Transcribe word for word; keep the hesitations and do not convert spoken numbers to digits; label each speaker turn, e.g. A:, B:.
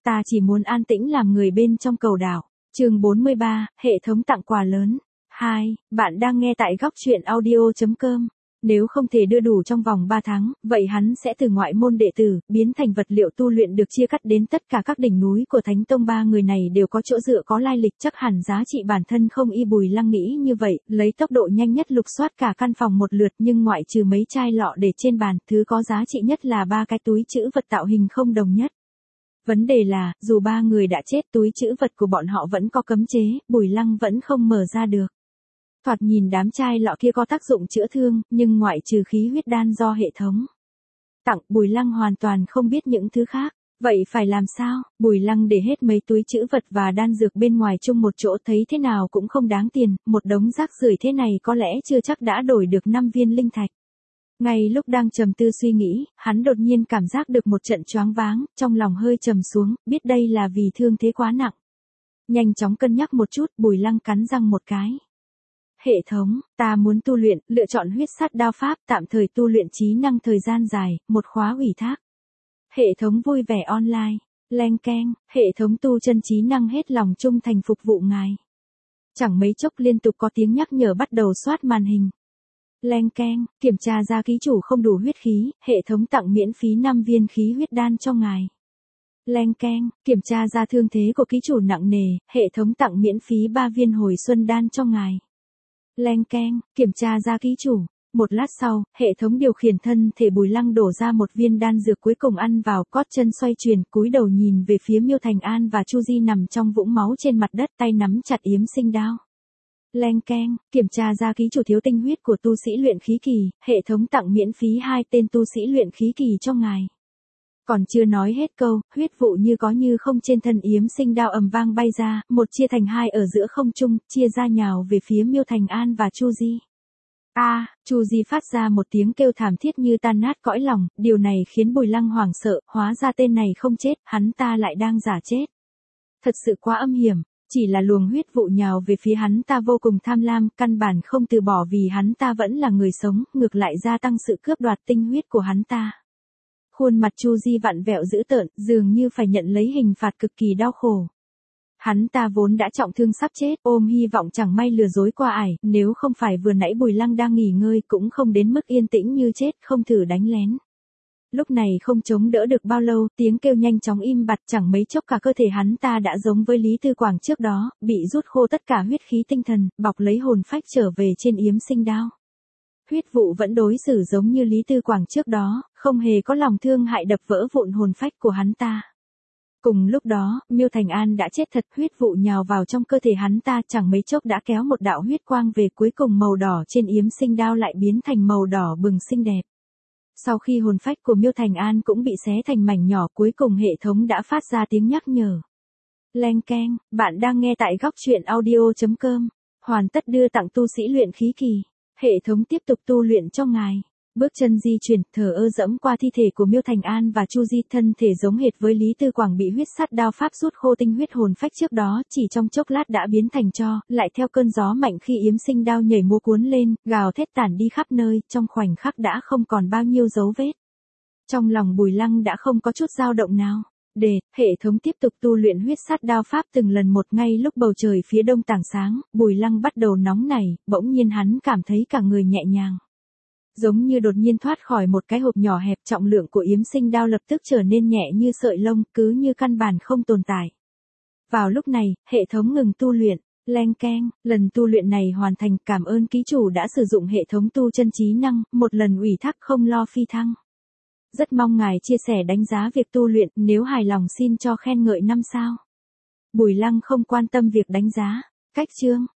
A: ta chỉ muốn an tĩnh làm người bên trong cầu đảo. Chương bốn mươi ba, hệ thống tặng quà lớn. hai. Bạn đang nghe tại góc truyện audio chấm com. Nếu không thể đưa đủ trong vòng ba tháng, vậy hắn sẽ từ ngoại môn đệ tử, biến thành vật liệu tu luyện được chia cắt đến tất cả các đỉnh núi của Thánh Tông. Ba người này đều có chỗ dựa có lai lịch, chắc hẳn giá trị bản thân không y. Bùi Lăng nghĩ như vậy, lấy tốc độ nhanh nhất lục soát cả căn phòng một lượt, nhưng ngoại trừ mấy chai lọ để trên bàn, thứ có giá trị nhất là ba cái túi trữ vật tạo hình không đồng nhất. Vấn đề là, dù ba người đã chết, túi trữ vật của bọn họ vẫn có cấm chế, Bùi Lăng vẫn không mở ra được. Thoạt nhìn đám chai lọ kia có tác dụng chữa thương, nhưng ngoại trừ khí huyết đan do hệ thống tặng, Bùi Lăng hoàn toàn không biết những thứ khác. Vậy phải làm sao? Bùi Lăng để hết mấy túi trữ vật và đan dược bên ngoài chung một chỗ, thấy thế nào cũng không đáng tiền, một đống rác rưởi thế này có lẽ chưa chắc đã đổi được năm viên linh thạch. Ngay lúc đang trầm tư suy nghĩ, hắn đột nhiên cảm giác được một trận choáng váng, trong lòng hơi trầm xuống, biết đây là vì thương thế quá nặng. Nhanh chóng cân nhắc một chút, Bùi Lăng cắn răng một cái. Hệ thống, ta muốn tu luyện, lựa chọn huyết sát đao pháp, tạm thời tu luyện trí năng thời gian dài, một khóa ủy thác. Hệ thống vui vẻ online, leng keng, hệ thống tu chân trí năng hết lòng trung thành phục vụ ngài. Chẳng mấy chốc liên tục có tiếng nhắc nhở bắt đầu xoát màn hình. Leng keng, kiểm tra ra ký chủ không đủ huyết khí, hệ thống tặng miễn phí năm viên khí huyết đan cho ngài. Leng keng, kiểm tra ra thương thế của ký chủ nặng nề, hệ thống tặng miễn phí ba viên hồi xuân đan cho ngài. Leng keng, kiểm tra ra ký chủ. Một lát sau, hệ thống điều khiển thân thể Bùi Lăng đổ ra một viên đan dược cuối cùng ăn vào, cót chân xoay chuyển, cúi đầu nhìn về phía Miêu Thành An và Chu Di nằm trong vũng máu trên mặt đất, tay nắm chặt yếm sinh đao. Leng keng, kiểm tra ra ký chủ thiếu tinh huyết của tu sĩ luyện khí kỳ, hệ thống tặng miễn phí hai tên tu sĩ luyện khí kỳ cho ngài. Còn chưa nói hết câu, huyết vụ như có như không trên thân yếm sinh đao ầm vang bay ra, một chia thành hai ở giữa không trung, chia ra nhào về phía Miêu Thành An và Chu Di. A, à, Chu Di phát ra một tiếng kêu thảm thiết như tan nát cõi lòng, điều này khiến Bùi Lăng hoảng sợ, hóa ra tên này không chết, hắn ta lại đang giả chết. Thật sự quá âm hiểm, chỉ là luồng huyết vụ nhào về phía hắn ta vô cùng tham lam, căn bản không từ bỏ vì hắn ta vẫn là người sống, ngược lại gia tăng sự cướp đoạt tinh huyết của hắn ta. Khuôn mặt Chu Di vặn vẹo dữ tợn, dường như phải nhận lấy hình phạt cực kỳ đau khổ. Hắn ta vốn đã trọng thương sắp chết, ôm hy vọng chẳng may lừa dối qua ải, nếu không phải vừa nãy Bùi Lăng đang nghỉ ngơi cũng không đến mức yên tĩnh như chết, không thử đánh lén. Lúc này không chống đỡ được bao lâu, tiếng kêu nhanh chóng im bặt, chẳng mấy chốc cả cơ thể hắn ta đã giống với Lý Tư Quảng trước đó, bị rút khô tất cả huyết khí tinh thần, bọc lấy hồn phách trở về trên yếm sinh đao. Huyết vụ vẫn đối xử giống như Lý Tư Quảng trước đó, không hề có lòng thương hại đập vỡ vụn hồn phách của hắn ta. Cùng lúc đó, Miêu Thành An đã chết thật, huyết vụ nhào vào trong cơ thể hắn ta, chẳng mấy chốc đã kéo một đạo huyết quang về, cuối cùng màu đỏ trên yếm sinh đao lại biến thành màu đỏ bừng xinh đẹp. Sau khi hồn phách của Miêu Thành An cũng bị xé thành mảnh nhỏ, cuối cùng hệ thống đã phát ra tiếng nhắc nhở. Leng keng, bạn đang nghe tại góc truyện audio chấm com. Hoàn tất đưa tặng tu sĩ luyện khí kỳ. Hệ thống tiếp tục tu luyện cho ngài. Bước chân di chuyển, thờ ơ dẫm qua thi thể của Miêu Thành An và Chu Di, thân thể giống hệt với Lý Tư Quảng bị huyết sát đao pháp rút khô tinh huyết hồn phách trước đó, chỉ trong chốc lát đã biến thành tro, lại theo cơn gió mạnh khi yếm sinh đao nhảy múa cuốn lên, gào thét tản đi khắp nơi, trong khoảnh khắc đã không còn bao nhiêu dấu vết. Trong lòng Bùi Lăng đã không có chút dao động nào. Để, hệ thống tiếp tục tu luyện huyết sát đao pháp từng lần một. Ngay lúc bầu trời phía đông tảng sáng, Bùi Lăng bắt đầu nóng nảy, bỗng nhiên hắn cảm thấy cả người nhẹ nhàng. Giống như đột nhiên thoát khỏi một cái hộp nhỏ hẹp, trọng lượng của yếm sinh đao lập tức trở nên nhẹ như sợi lông, cứ như căn bản không tồn tại. Vào lúc này, hệ thống ngừng tu luyện. Leng keng, lần tu luyện này hoàn thành, cảm ơn ký chủ đã sử dụng hệ thống tu chân trí năng, một lần ủy thác không lo phi thăng. Rất mong ngài chia sẻ đánh giá việc tu luyện, nếu hài lòng xin cho khen ngợi năm sao. Bùi Lăng không quan tâm việc đánh giá. Cách chương,